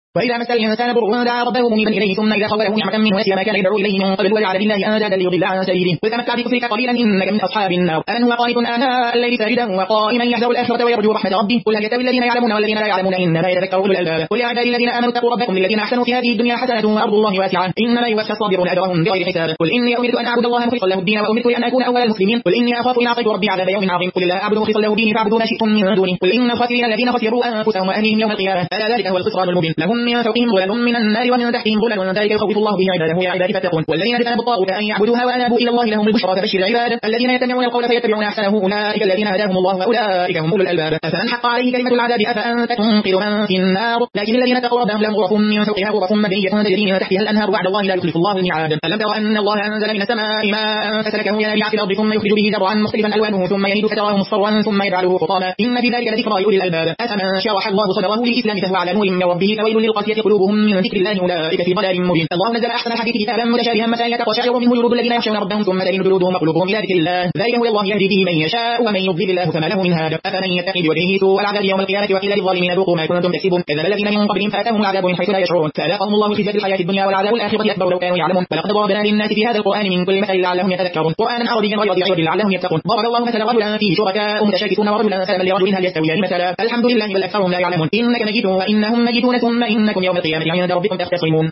وإذا مس الإنسان ضر دعا ربه منيبا إليه ثم إذا خوله نعمة منه نسي ما كان يدعو إليه من قبل وجعل لله أندادا ليضل عن سبيله قل تمتع بكفرك قليلا إنك من أصحاب النار أمن هو قانت آناء الليل ساجدا وقائما يحذر الآخرة ويرجو رحمة ربه قل هل يستوي الذين يعلمون والذين لا يعلمون إنما يتذكر أولو الألباب قل يا عبادي الذين آمنوا اتقوا ربكم للذين أحسنوا في هذه الدنيا حسنة وأرض الله واسعة إنما يوفى الصابرون أجرهم بغير حساب قل إني أمرت أن أعبد الله مخلصا له الدين وأمرت أن أكون أول المسلمين قل إني أخاف إن عصيت ربي عذاب يوم عظيم قل لا أعبد مخلصا له ديني فاعبدوا ما شئتم من دونه قل إن الخاسرين الذين خسروا أنفسهم وأهليهم يوم القيامة ألا ذلك هو الخسران المبين لهم من فوقهم ظلل من النار ومن تحتهم ظلل ذلك يخوف الله به عباده يا عبادي فاتقون والذين اجتنبوا الطاغوت أن يعبدوها وأنابوا إلى الله لهم البشرى فبشر العباد الذين يتبعون القول فيتبعون أحسنه أولئك الذين هداهم الله وأولئك هم أولو الألباب أفمن حق عليه كلمة العذاب أفأنت تنقذ من في النار لكن الذين اتقوا ربهم لهم غرف من فوقها غرف مبنية تجري من تحتها الأنهار وعد الله لا يخلف الله الميعاد ألم تر أن الله أنزل من السماء ماء فسلكه ينابيع في الأرض ثم يخرج به زرعا مختلفا ألوانه ثم يهيج فتراه مصفرا ثم يجعله حطاما إن في ذلك لذكرى لأولي الألباب أفمن شرح الله صدره للإسلام فهو على نور من ربه فويل للقاسية قلوبهم من ذكر الله أولئك في ضلال مبين الله نزل أحسن الحديث كتابا متشابها مثانية تقشعر منه جلود الذين يخشون ربهم ثم تلين جلودهم وقلوبهم إلى ذكر الله ذلك هو الله يهدي به من يشاء ومن يضلل الله فما له من هاد أفمن يتقي بوجهه سوء العذاب يوم القيامة وقيل للظالمين ذوقوا ما كنتم تكسبون كذب الذين من قبلهم فأتاهم العذاب من حيث لا يشعرون فأذاقهم الله خزي الحياة الدنيا والعذاب الآخرة أكبر لو كانوا يعلمون ولقد ضربنا للناس في هذا القرآن من كل مثل لعلهم يتذكرون قرآنا عربيا غير ذي عوج لعلهم يتقون ضرب الله مثلا رجلا فيه شركاء متشاكسون ورجلا سلما لرجل هل يستويان مثلا الحمد لله بل أكثرهم لا يعلمون إنك ميت وإنهم ميتون ثم إنكم يوم القيامة عند ربكم تختصمون